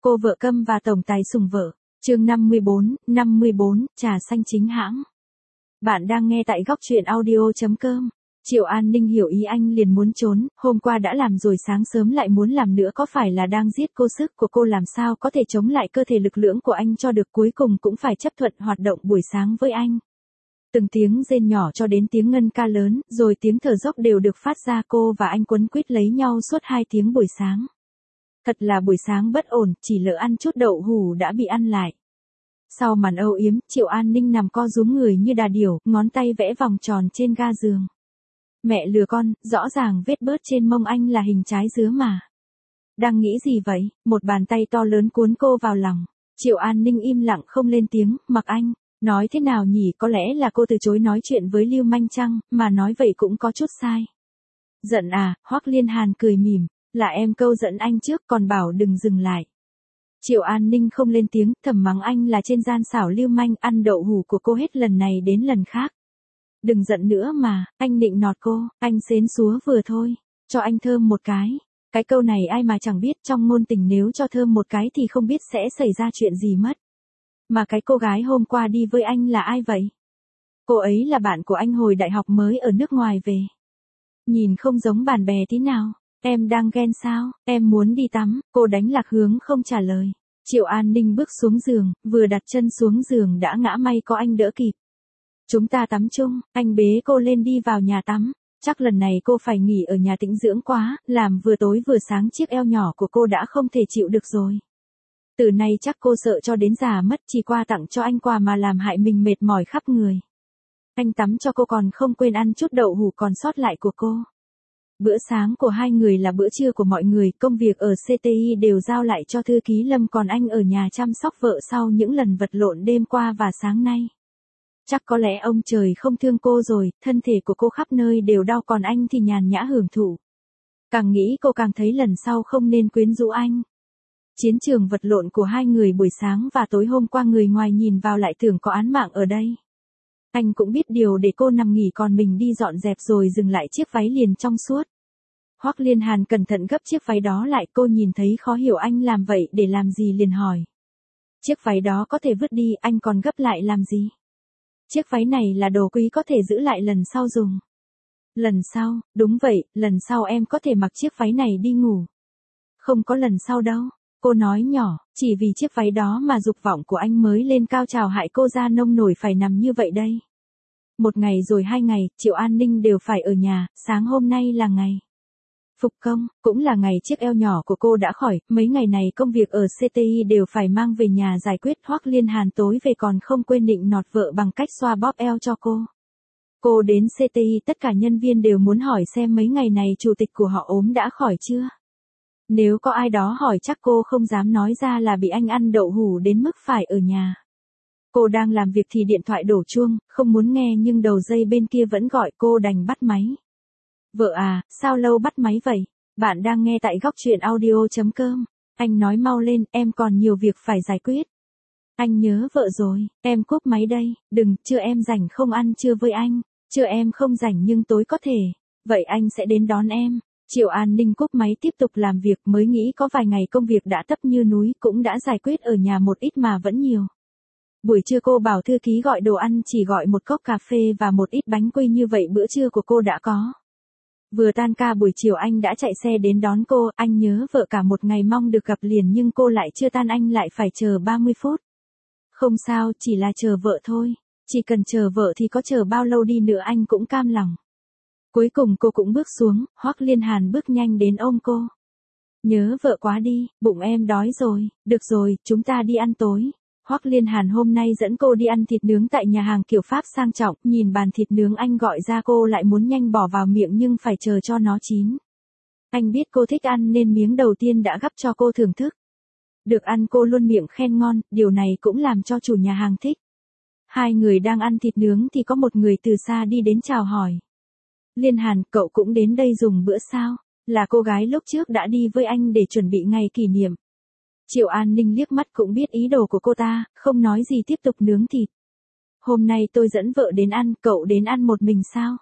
Cô vợ câm và tổng tài sủng vợ. Chương 54, trà xanh chính hãng. Bạn đang nghe tại góc truyện audio.com. Triệu An Ninh hiểu ý anh liền muốn trốn, hôm qua đã làm rồi sáng sớm lại muốn làm nữa, có phải là đang giết cô? Sức của cô làm sao có thể chống lại cơ thể lực lưỡng của anh cho được, cuối cùng cũng phải chấp thuận hoạt động buổi sáng với anh. Từng tiếng rên nhỏ cho đến tiếng ngân ca lớn, rồi tiếng thở dốc đều được phát ra, cô và anh quấn quýt lấy nhau suốt 2 tiếng buổi sáng. Thật là buổi sáng bất ổn, chỉ lỡ ăn chút đậu hủ đã bị ăn lại. Sau màn âu yếm, Triệu An Ninh nằm co rúm người như đà điểu, ngón tay vẽ vòng tròn trên ga giường. Mẹ lừa con, rõ ràng vết bớt trên mông anh là hình trái dứa mà. Đang nghĩ gì vậy? Một bàn tay to lớn cuốn cô vào lòng. Triệu An Ninh im lặng không lên tiếng, mặc anh. Nói thế nào nhỉ, có lẽ là cô từ chối nói chuyện với Lưu Manh chăng, mà nói vậy cũng có chút sai. Giận à? Hoắc Liên Hàn cười mỉm. Là em câu dẫn anh trước, còn bảo đừng dừng lại. Triệu An Ninh không lên tiếng, thầm mắng anh là trên gian xảo lưu manh, ăn đậu hủ của cô hết lần này đến lần khác. Đừng giận nữa mà, anh nịnh nọt cô, anh xến xúa vừa thôi, cho anh thơm một cái. Cái câu này ai mà chẳng biết, trong ngôn tình nếu cho thơm một cái thì không biết sẽ xảy ra chuyện gì mất. Mà cái cô gái hôm qua đi với anh là ai vậy? Cô ấy là bạn của anh hồi đại học mới ở nước ngoài về. Nhìn không giống bạn bè tí nào. Em đang ghen sao? Em muốn đi tắm. Cô đánh lạc hướng không trả lời. Triệu An Ninh bước xuống giường, vừa đặt chân xuống giường đã ngã, may có anh đỡ kịp. Chúng ta tắm chung. Anh bế cô lên đi vào nhà tắm. Chắc lần này cô phải nghỉ ở nhà tĩnh dưỡng quá, làm vừa tối vừa sáng chiếc eo nhỏ của cô đã không thể chịu được rồi. Từ nay chắc cô sợ cho đến già mất, chỉ qua tặng cho anh quà mà làm hại mình mệt mỏi khắp người. Anh tắm cho cô còn không quên ăn chút đậu hủ còn sót lại của cô. Bữa sáng của hai người là bữa trưa của mọi người, công việc ở CTI đều giao lại cho thư ký Lâm, còn anh ở nhà chăm sóc vợ sau những lần vật lộn đêm qua và sáng nay. Chắc có lẽ ông trời không thương cô rồi, thân thể của cô khắp nơi đều đau, còn anh thì nhàn nhã hưởng thụ. Càng nghĩ cô càng thấy lần sau không nên quyến rũ anh. Chiến trường vật lộn của hai người buổi sáng và tối hôm qua, người ngoài nhìn vào lại tưởng có án mạng ở đây. Anh cũng biết điều để cô nằm nghỉ, còn mình đi dọn dẹp rồi dừng lại chiếc váy liền trong suốt. Hoắc Liên Hàn cẩn thận gấp chiếc váy đó lại, cô nhìn thấy khó hiểu anh làm vậy để làm gì liền hỏi. Chiếc váy đó có thể vứt đi, anh còn gấp lại làm gì? Chiếc váy này là đồ quý, có thể giữ lại lần sau dùng. Lần sau? Đúng vậy, lần sau em có thể mặc chiếc váy này đi ngủ. Không có lần sau đâu, cô nói nhỏ, chỉ vì chiếc váy đó mà dục vọng của anh mới lên cao trào, hại cô ra nông nổi phải nằm như vậy đây. Một ngày rồi 2 ngày, Triệu An Ninh đều phải ở nhà, sáng hôm nay là ngày phục công, cũng là ngày chiếc eo nhỏ của cô đã khỏi, mấy ngày này công việc ở CTI đều phải mang về nhà giải quyết. Hoắc Liên Hàn tối về còn không quên nịnh nọt vợ bằng cách xoa bóp eo cho cô. Cô đến CTI, tất cả nhân viên đều muốn hỏi xem mấy ngày này chủ tịch của họ ốm đã khỏi chưa. Nếu có ai đó hỏi chắc cô không dám nói ra là bị anh ăn đậu hủ đến mức phải ở nhà. Cô đang làm việc thì điện thoại đổ chuông, không muốn nghe nhưng đầu dây bên kia vẫn gọi, cô đành bắt máy. Vợ à, sao lâu bắt máy vậy? Bạn đang nghe tại góc truyện audio.com. Anh nói mau lên, em còn nhiều việc phải giải quyết. Anh nhớ vợ rồi, em cúp máy đây. Đừng, trưa em rảnh không ăn trưa với anh. Trưa em không rảnh nhưng tối có thể. Vậy anh sẽ đến đón em. Triệu An Ninh cúp máy tiếp tục làm việc, mới nghĩ có vài ngày công việc đã tấp như núi, cũng đã giải quyết ở nhà một ít mà vẫn nhiều. Buổi trưa cô bảo thư ký gọi đồ ăn, chỉ gọi một cốc cà phê và một ít bánh quy, như vậy bữa trưa của cô đã có. Vừa tan ca buổi chiều anh đã chạy xe đến đón cô, anh nhớ vợ cả một ngày mong được gặp liền nhưng cô lại chưa tan, anh lại phải chờ 30 phút. Không sao, chỉ là chờ vợ thôi, chỉ cần chờ vợ thì có chờ bao lâu đi nữa anh cũng cam lòng. Cuối cùng cô cũng bước xuống, Hoắc Liên Hàn bước nhanh đến ôm cô. Nhớ vợ quá đi, bụng em đói rồi, được rồi, chúng ta đi ăn tối. Hoắc Liên Hàn hôm nay dẫn cô đi ăn thịt nướng tại nhà hàng kiểu Pháp sang trọng, nhìn bàn thịt nướng anh gọi ra cô lại muốn nhanh bỏ vào miệng nhưng phải chờ cho nó chín. Anh biết cô thích ăn nên miếng đầu tiên đã gắp cho cô thưởng thức. Được ăn cô luôn miệng khen ngon, điều này cũng làm cho chủ nhà hàng thích. Hai người đang ăn thịt nướng thì có một người từ xa đi đến chào hỏi. Liên Hàn, cậu cũng đến đây dùng bữa sao? Là cô gái lúc trước đã đi với anh để chuẩn bị ngày kỷ niệm. Triệu An Ninh liếc mắt cũng biết ý đồ của cô ta, không nói gì tiếp tục nướng thịt. Hôm nay tôi dẫn vợ đến ăn, cậu đến ăn một mình sao?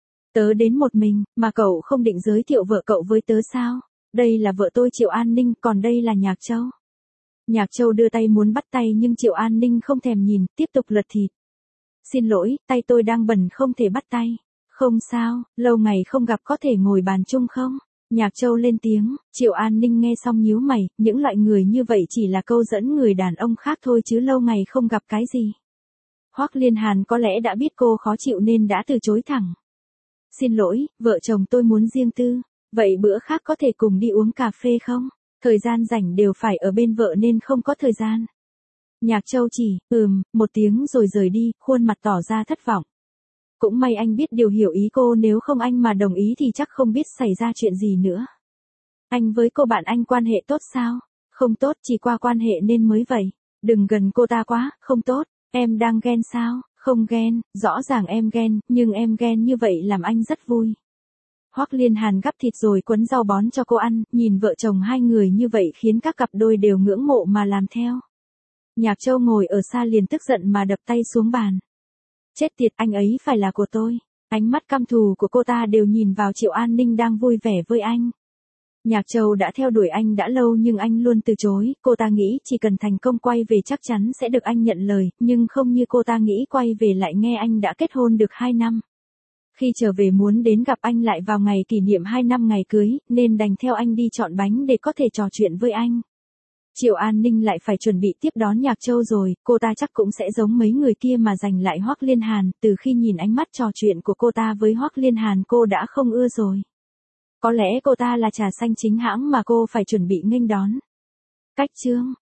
Tớ đến một mình, mà cậu không định giới thiệu vợ cậu với tớ sao? Đây là vợ tôi Triệu An Ninh, còn đây là Nhạc Châu. Nhạc Châu đưa tay muốn bắt tay nhưng Triệu An Ninh không thèm nhìn, tiếp tục lật thịt. Xin lỗi, tay tôi đang bẩn không thể bắt tay. Không sao, lâu ngày không gặp có thể ngồi bàn chung không? Nhạc Châu lên tiếng, Triệu An Ninh nghe xong nhíu mày, những loại người như vậy chỉ là câu dẫn người đàn ông khác thôi chứ lâu ngày không gặp cái gì. Hoắc Liên Hàn có lẽ đã biết cô khó chịu nên đã từ chối thẳng. Xin lỗi, vợ chồng tôi muốn riêng tư, vậy bữa khác có thể cùng đi uống cà phê không? Thời gian rảnh đều phải ở bên vợ nên không có thời gian. Nhạc Châu chỉ, một tiếng rồi rời đi, khuôn mặt tỏ ra thất vọng. Cũng may anh biết điều hiểu ý cô, nếu không anh mà đồng ý thì chắc không biết xảy ra chuyện gì nữa. Anh với cô bạn anh quan hệ tốt sao? Không tốt, chỉ qua quan hệ nên mới vậy. Đừng gần cô ta quá, không tốt. Em đang ghen sao? Không ghen, rõ ràng em ghen, nhưng em ghen như vậy làm anh rất vui. Hoắc Liên Hàn gắp thịt rồi quấn rau bón cho cô ăn, nhìn vợ chồng hai người như vậy khiến các cặp đôi đều ngưỡng mộ mà làm theo. Nhạc Châu ngồi ở xa liền tức giận mà đập tay xuống bàn. Chết tiệt, anh ấy phải là của tôi. Ánh mắt căm thù của cô ta đều nhìn vào Triệu An Ninh đang vui vẻ với anh. Nhạc Châu đã theo đuổi anh đã lâu nhưng anh luôn từ chối, cô ta nghĩ chỉ cần thành công quay về chắc chắn sẽ được anh nhận lời, nhưng không như cô ta nghĩ quay về lại nghe anh đã kết hôn được 2 năm. Khi trở về muốn đến gặp anh lại vào ngày kỷ niệm 2 năm ngày cưới, nên đành theo anh đi chọn bánh để có thể trò chuyện với anh. Triệu An Ninh lại phải chuẩn bị tiếp đón Nhạc Châu rồi, cô ta chắc cũng sẽ giống mấy người kia mà giành lại Hoắc Liên Hàn, từ khi nhìn ánh mắt trò chuyện của cô ta với Hoắc Liên Hàn cô đã không ưa rồi. Có lẽ cô ta là trà xanh chính hãng mà cô phải chuẩn bị nghênh đón. Cách chương